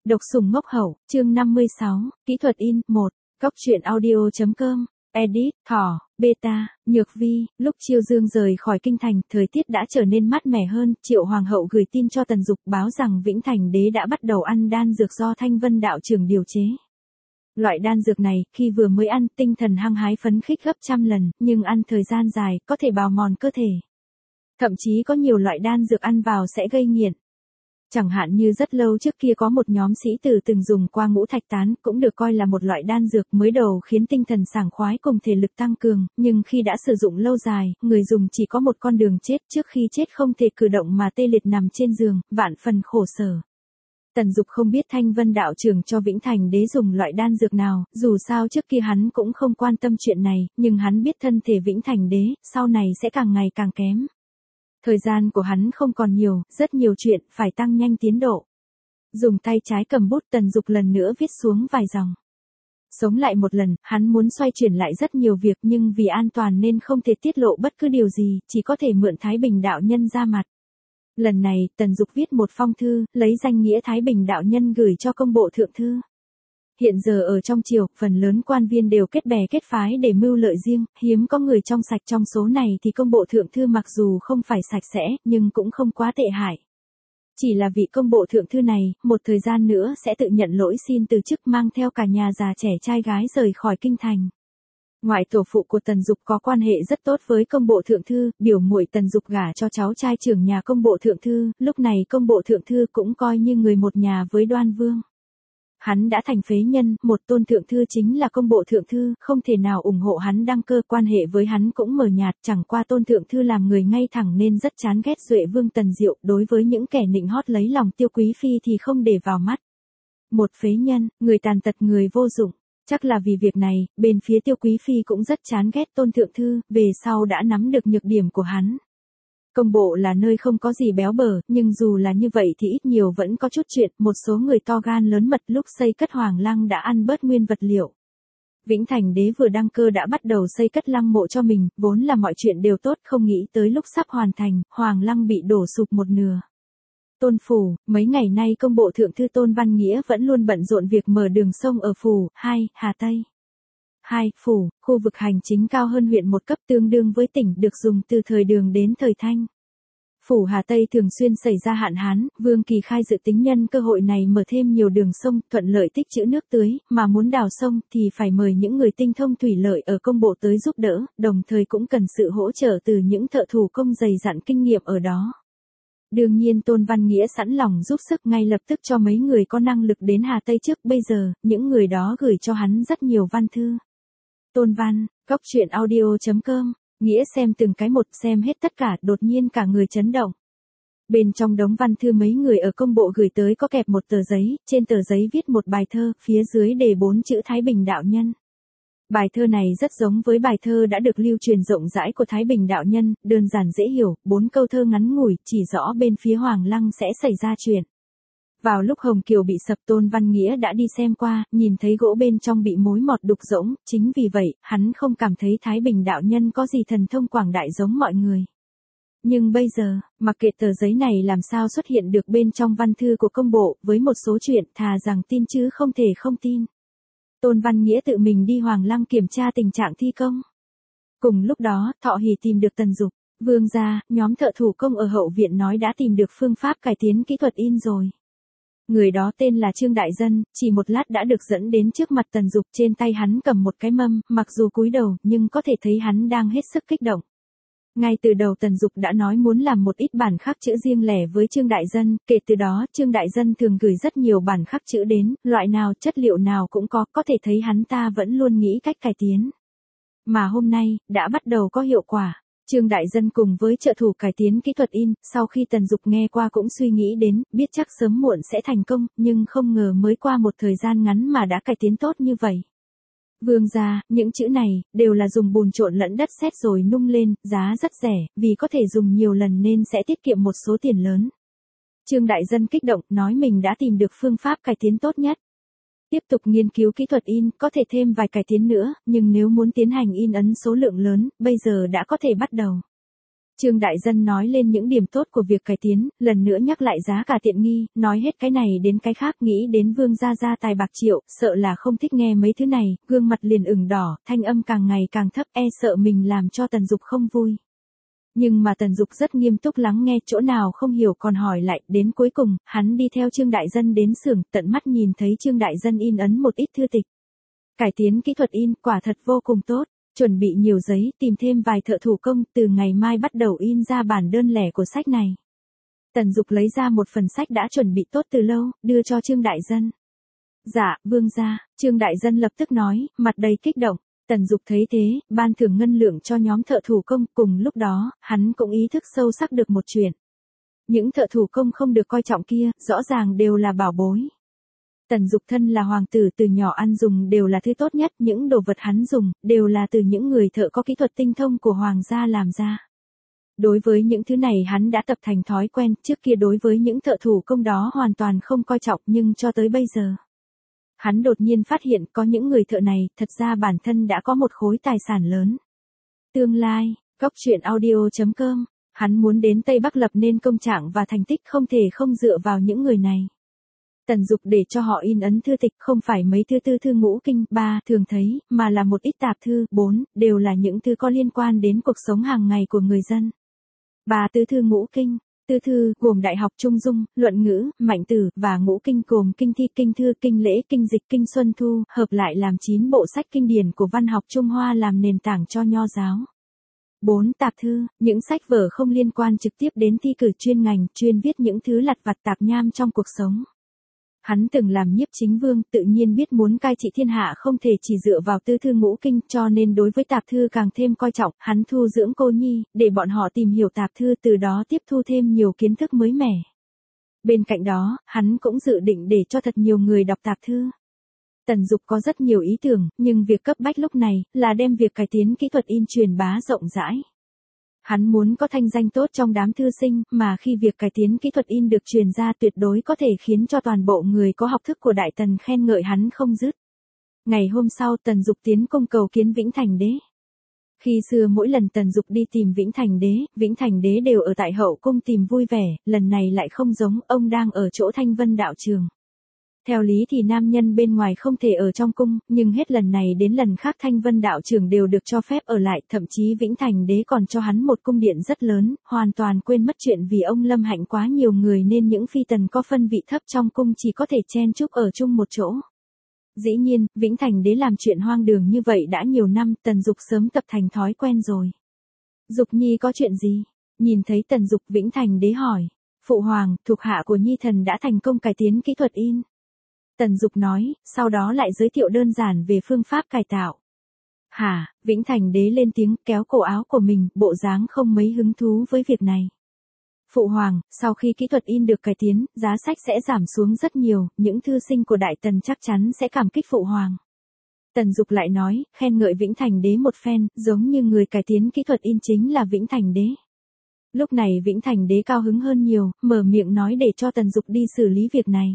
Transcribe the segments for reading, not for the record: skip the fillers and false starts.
Độc sủng ngốc hậu, chương 56, kỹ thuật in, 1, Cóc truyện audio.com, edit, thỏ, beta, nhược vi, lúc Chiêu Dương rời khỏi kinh thành, thời tiết đã trở nên mát mẻ hơn, Triệu Hoàng hậu gửi tin cho Tần Dục báo rằng Vĩnh Thành đế đã bắt đầu ăn đan dược do Thanh Vân đạo trưởng điều chế. Loại đan dược này, khi vừa mới ăn, tinh thần hăng hái phấn khích gấp trăm lần, nhưng ăn thời gian dài, có thể bào mòn cơ thể. Thậm chí có nhiều loại đan dược ăn vào sẽ gây nghiện. Chẳng hạn như rất lâu trước kia có một nhóm sĩ tử từng dùng qua ngũ thạch tán, cũng được coi là một loại đan dược mới đầu khiến tinh thần sảng khoái cùng thể lực tăng cường, nhưng khi đã sử dụng lâu dài, người dùng chỉ có một con đường chết, trước khi chết không thể cử động mà tê liệt nằm trên giường, vạn phần khổ sở. Tần Dục không biết Thanh Vân đạo trưởng cho Vĩnh Thành đế dùng loại đan dược nào, dù sao trước kia hắn cũng không quan tâm chuyện này, nhưng hắn biết thân thể Vĩnh Thành đế, sau này sẽ càng ngày càng kém. Thời gian của hắn không còn nhiều, rất nhiều chuyện, phải tăng nhanh tiến độ. Dùng tay trái cầm bút, Tần Dục lần nữa viết xuống vài dòng. Sống lại một lần, hắn muốn xoay chuyển lại rất nhiều việc nhưng vì an toàn nên không thể tiết lộ bất cứ điều gì, chỉ có thể mượn Thái Bình đạo nhân ra mặt. Lần này, Tần Dục viết một phong thư, lấy danh nghĩa Thái Bình đạo nhân gửi cho công bộ thượng thư. Hiện giờ ở trong triều, phần lớn quan viên đều kết bè kết phái để mưu lợi riêng, hiếm có người trong sạch. Trong số này thì công bộ thượng thư mặc dù không phải sạch sẽ, nhưng cũng không quá tệ hại. Chỉ là vị công bộ thượng thư này, một thời gian nữa sẽ tự nhận lỗi xin từ chức, mang theo cả nhà già trẻ trai gái rời khỏi kinh thành. Ngoại tổ phụ của Tần Dục có quan hệ rất tốt với công bộ thượng thư, biểu muội Tần Dục gả cho cháu trai trưởng nhà công bộ thượng thư, lúc này công bộ thượng thư cũng coi như người một nhà với Đoan Vương. Hắn đã thành phế nhân, một tôn thượng thư chính là công bộ thượng thư, không thể nào ủng hộ hắn đăng cơ, quan hệ với hắn cũng mờ nhạt, chẳng qua tôn thượng thư làm người ngay thẳng nên rất chán ghét Duệ Vương Tần Diệu, đối với những kẻ nịnh hót lấy lòng Tiêu Quý phi thì không để vào mắt. Một phế nhân, người tàn tật, người vô dụng. Chắc là vì việc này, bên phía Tiêu Quý phi cũng rất chán ghét tôn thượng thư, về sau đã nắm được nhược điểm của hắn. Công bộ là nơi không có gì béo bở, nhưng dù là như vậy thì ít nhiều vẫn có chút chuyện, một số người to gan lớn mật lúc xây cất Hoàng lăng đã ăn bớt nguyên vật liệu. Vĩnh Thành đế vừa đăng cơ đã bắt đầu xây cất lăng mộ cho mình, vốn là mọi chuyện đều tốt, không nghĩ tới lúc sắp hoàn thành, Hoàng lăng bị đổ sụp một nửa. Tôn phủ, mấy ngày nay công bộ thượng thư Tôn Văn Nghĩa vẫn luôn bận rộn việc mở đường sông ở phủ 2, Hà Tây. 2. Phủ, khu vực hành chính cao hơn huyện một cấp, tương đương với tỉnh, được dùng từ thời Đường đến thời Thanh. Phủ Hà Tây thường xuyên xảy ra hạn hán, Vương Kỳ Khai dự tính nhân cơ hội này mở thêm nhiều đường sông, thuận lợi tích trữ nước tưới, mà muốn đào sông thì phải mời những người tinh thông thủy lợi ở công bộ tới giúp đỡ, đồng thời cũng cần sự hỗ trợ từ những thợ thủ công dày dặn kinh nghiệm ở đó. Đương nhiên Tôn Văn Nghĩa sẵn lòng giúp sức, ngay lập tức cho mấy người có năng lực đến Hà Tây trước, bây giờ, những người đó gửi cho hắn rất nhiều văn thư. Tôn Văn, Cóc truyện audio.com, Nghĩa xem từng cái một, xem hết tất cả, đột nhiên cả người chấn động. Bên trong đống văn thư mấy người ở công bộ gửi tới có kẹp một tờ giấy, trên tờ giấy viết một bài thơ, phía dưới đề 4 chữ Thái Bình đạo nhân. Bài thơ này rất giống với bài thơ đã được lưu truyền rộng rãi của Thái Bình đạo nhân, đơn giản dễ hiểu, 4 câu thơ ngắn ngủi, chỉ rõ bên phía Hoàng lăng sẽ xảy ra chuyện. Vào lúc Hồng Kiều bị sập, Tôn Văn Nghĩa đã đi xem qua, nhìn thấy gỗ bên trong bị mối mọt đục rỗng, chính vì vậy, hắn không cảm thấy Thái Bình đạo nhân có gì thần thông quảng đại giống mọi người. Nhưng bây giờ, mặc kệ tờ giấy này làm sao xuất hiện được bên trong văn thư của công bộ, với một số chuyện, thà rằng tin chứ không thể không tin. Tôn Văn Nghĩa tự mình đi Hoàng lăng kiểm tra tình trạng thi công. Cùng lúc đó, Thọ Hỉ tìm được Tần Dục. Vương gia, nhóm thợ thủ công ở hậu viện nói đã tìm được phương pháp cải tiến kỹ thuật in rồi. Người đó tên là Trương Đại Dân, chỉ một lát đã được dẫn đến trước mặt Tần Dục, trên tay hắn cầm một cái mâm, mặc dù cúi đầu, nhưng có thể thấy hắn đang hết sức kích động. Ngay từ đầu Tần Dục đã nói muốn làm một ít bản khắc chữ riêng lẻ với Trương Đại Dân, kể từ đó Trương Đại Dân thường gửi rất nhiều bản khắc chữ đến, loại nào chất liệu nào cũng có thể thấy hắn ta vẫn luôn nghĩ cách cải tiến. Mà hôm nay, đã bắt đầu có hiệu quả. Trương Đại Dân cùng với trợ thủ cải tiến kỹ thuật in, sau khi Tần Dục nghe qua cũng suy nghĩ đến, biết chắc sớm muộn sẽ thành công, nhưng không ngờ mới qua một thời gian ngắn mà đã cải tiến tốt như vậy. Vương gia, những chữ này, đều là dùng bùn trộn lẫn đất sét rồi nung lên, giá rất rẻ, vì có thể dùng nhiều lần nên sẽ tiết kiệm một số tiền lớn. Trương Đại Dân kích động, nói mình đã tìm được phương pháp cải tiến tốt nhất. Tiếp tục nghiên cứu kỹ thuật in, có thể thêm vài cải tiến nữa, nhưng nếu muốn tiến hành in ấn số lượng lớn, bây giờ đã có thể bắt đầu. Trương Đại Dân nói lên những điểm tốt của việc cải tiến, lần nữa nhắc lại giá cả tiện nghi, nói hết cái này đến cái khác, nghĩ đến Vương gia tài bạc triệu, sợ là không thích nghe mấy thứ này, gương mặt liền ửng đỏ, thanh âm càng ngày càng thấp, sợ mình làm cho Tần Dục không vui. Nhưng mà Tần Dục rất nghiêm túc lắng nghe, chỗ nào không hiểu còn hỏi lại, đến cuối cùng, hắn đi theo Trương Đại Dân đến xưởng, tận mắt nhìn thấy Trương Đại Dân in ấn một ít thư tịch. Cải tiến kỹ thuật in, quả thật vô cùng tốt. Chuẩn bị nhiều giấy, tìm thêm vài thợ thủ công, từ ngày mai bắt đầu in ra bản đơn lẻ của sách này. Tần Dục lấy ra một phần sách đã chuẩn bị tốt từ lâu, đưa cho Trương Đại Dân. Dạ, Vương gia, Trương Đại Dân lập tức nói, mặt đầy kích động. Tần Dục thấy thế, ban thưởng ngân lượng cho nhóm thợ thủ công, cùng lúc đó, hắn cũng ý thức sâu sắc được một chuyện. Những thợ thủ công không được coi trọng kia, rõ ràng đều là bảo bối. Tần Dục thân là hoàng tử, từ nhỏ ăn dùng đều là thứ tốt nhất, những đồ vật hắn dùng, đều là từ những người thợ có kỹ thuật tinh thông của hoàng gia làm ra. Đối với những thứ này hắn đã tập thành thói quen, trước kia đối với những thợ thủ công đó hoàn toàn không coi trọng, nhưng cho tới bây giờ. Hắn đột nhiên phát hiện có những người thợ này, thật ra bản thân đã có một khối tài sản lớn. Tương lai, goctruyện.audio.com, hắn muốn đến Tây Bắc lập nên công trạng và thành tích, không thể không dựa vào những người này. Tần Dục để cho họ in ấn thư tịch, không phải mấy thư tư thư ngũ kinh, 3 thường thấy, mà là một ít tạp thư, 4 đều là những thư có liên quan đến cuộc sống hàng ngày của người dân. 3 tứ thư ngũ kinh, tư thư gồm Đại học Trung Dung, Luận ngữ, Mạnh tử, và ngũ kinh gồm kinh thi, kinh thư, kinh lễ, kinh dịch, kinh xuân thu, hợp lại làm 9 bộ sách kinh điển của văn học Trung Hoa làm nền tảng cho nho giáo. 4 tạp thư, những sách vở không liên quan trực tiếp đến thi cử chuyên ngành, chuyên viết những thứ lặt vặt tạp nham trong cuộc sống. Hắn từng làm nhiếp chính vương, tự nhiên biết muốn cai trị thiên hạ không thể chỉ dựa vào tư thư ngũ kinh, cho nên đối với tạp thư càng thêm coi trọng, hắn thu dưỡng cô nhi, để bọn họ tìm hiểu tạp thư, từ đó tiếp thu thêm nhiều kiến thức mới mẻ. Bên cạnh đó, hắn cũng dự định để cho thật nhiều người đọc tạp thư. Tần Dục có rất nhiều ý tưởng, nhưng việc cấp bách lúc này, là đem việc cải tiến kỹ thuật in truyền bá rộng rãi. Hắn muốn có thanh danh tốt trong đám thư sinh, mà khi việc cải tiến kỹ thuật in được truyền ra tuyệt đối có thể khiến cho toàn bộ người có học thức của Đại Tần khen ngợi hắn không dứt. Ngày hôm sau Tần Dục tiến cung cầu kiến Vĩnh Thành Đế. Khi xưa mỗi lần Tần Dục đi tìm Vĩnh Thành Đế đều ở tại hậu cung tìm vui vẻ, lần này lại không giống, ông đang ở chỗ Thanh Vân đạo trường. Theo lý thì nam nhân bên ngoài không thể ở trong cung, nhưng hết lần này đến lần khác Thanh Vân đạo trưởng đều được cho phép ở lại, thậm chí Vĩnh Thành Đế còn cho hắn một cung điện rất lớn, hoàn toàn quên mất chuyện vì ông lâm hạnh quá nhiều người nên những phi tần có phân vị thấp trong cung chỉ có thể chen chúc ở chung một chỗ. Dĩ nhiên, Vĩnh Thành Đế làm chuyện hoang đường như vậy đã nhiều năm, Tần Dục sớm tập thành thói quen rồi. Dục nhi có chuyện gì? Nhìn thấy Tần Dục, Vĩnh Thành Đế hỏi. Phụ hoàng, thuộc hạ của nhi thần đã thành công cải tiến kỹ thuật in. Tần Dục nói, sau đó lại giới thiệu đơn giản về phương pháp cải tạo. Hả, Vĩnh Thành Đế lên tiếng, kéo cổ áo của mình, bộ dáng không mấy hứng thú với việc này. Phụ hoàng, sau khi kỹ thuật in được cải tiến, giá sách sẽ giảm xuống rất nhiều, những thư sinh của Đại Tần chắc chắn sẽ cảm kích phụ hoàng. Tần Dục lại nói, khen ngợi Vĩnh Thành Đế một phen, giống như người cải tiến kỹ thuật in chính là Vĩnh Thành Đế. Lúc này Vĩnh Thành Đế cao hứng hơn nhiều, mở miệng nói để cho Tần Dục đi xử lý việc này.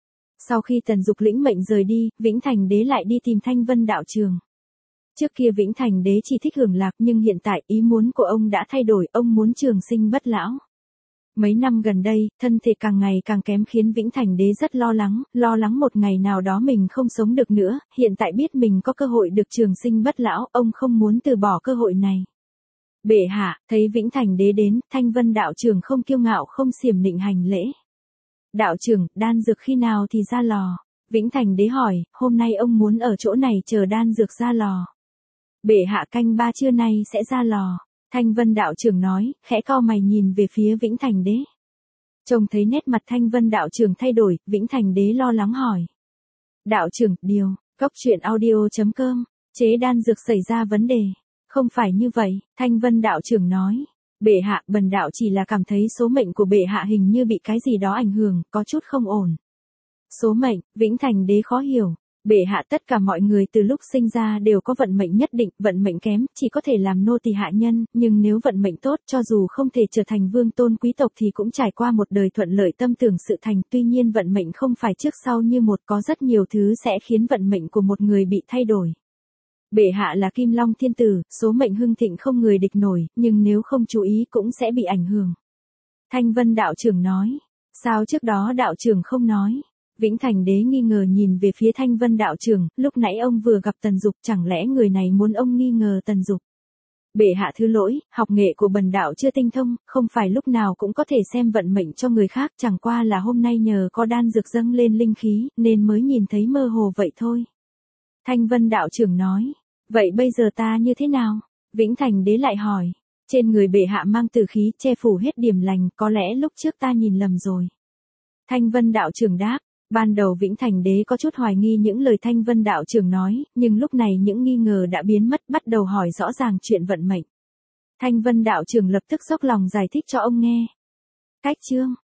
Sau khi Tần Dục lĩnh mệnh rời đi, Vĩnh Thành Đế lại đi tìm Thanh Vân đạo trường. Trước kia Vĩnh Thành Đế chỉ thích hưởng lạc, nhưng hiện tại ý muốn của ông đã thay đổi, ông muốn trường sinh bất lão. Mấy năm gần đây, thân thể càng ngày càng kém khiến Vĩnh Thành Đế rất lo lắng một ngày nào đó mình không sống được nữa, hiện tại biết mình có cơ hội được trường sinh bất lão, ông không muốn từ bỏ cơ hội này. Bệ hạ, thấy Vĩnh Thành Đế đến, Thanh Vân đạo trưởng không kiêu ngạo không xiểm nịnh hành lễ. Đạo trưởng, đan dược khi nào thì ra lò? Vĩnh Thành Đế hỏi, hôm nay ông muốn ở chỗ này chờ đan dược ra lò. Bệ hạ canh 3 trưa nay sẽ ra lò. Thanh Vân đạo trưởng nói, khẽ cau mày nhìn về phía Vĩnh Thành Đế. Trông thấy nét mặt Thanh Vân đạo trưởng thay đổi, Vĩnh Thành Đế lo lắng hỏi. Đạo trưởng, goctruyện.audio.com, chế đan dược xảy ra vấn đề. Không phải như vậy, Thanh Vân đạo trưởng nói. Bệ hạ, bần đạo chỉ là cảm thấy số mệnh của bệ hạ hình như bị cái gì đó ảnh hưởng, có chút không ổn. Số mệnh, Vĩnh Thành Đế khó hiểu. Bệ hạ, tất cả mọi người từ lúc sinh ra đều có vận mệnh nhất định, vận mệnh kém, chỉ có thể làm nô tỳ hạ nhân, nhưng nếu vận mệnh tốt, cho dù không thể trở thành vương tôn quý tộc thì cũng trải qua một đời thuận lợi tâm tưởng sự thành, tuy nhiên vận mệnh không phải trước sau như một, có rất nhiều thứ sẽ khiến vận mệnh của một người bị thay đổi. Bệ hạ là Kim Long thiên tử, số mệnh hưng thịnh không người địch nổi, nhưng nếu không chú ý cũng sẽ bị ảnh hưởng. Thanh Vân đạo trưởng nói. Sao trước đó đạo trưởng không nói? Vĩnh Thành Đế nghi ngờ nhìn về phía Thanh Vân đạo trưởng, lúc nãy ông vừa gặp Tần Dục, chẳng lẽ người này muốn ông nghi ngờ Tần Dục? Bệ hạ thứ lỗi, học nghệ của bần đạo chưa tinh thông, không phải lúc nào cũng có thể xem vận mệnh cho người khác, chẳng qua là hôm nay nhờ có đan dược dâng lên linh khí, nên mới nhìn thấy mơ hồ vậy thôi. Thanh Vân đạo trưởng nói. Vậy bây giờ ta như thế nào? Vĩnh Thành Đế lại hỏi. Trên người bệ hạ mang tử khí che phủ hết điểm lành, có lẽ lúc trước ta nhìn lầm rồi. Thanh Vân đạo trưởng đáp. Ban đầu Vĩnh Thành Đế có chút hoài nghi những lời Thanh Vân đạo trưởng nói, nhưng lúc này những nghi ngờ đã biến mất, bắt đầu hỏi rõ ràng chuyện vận mệnh. Thanh Vân đạo trưởng lập tức dốc lòng giải thích cho ông nghe. Cách chương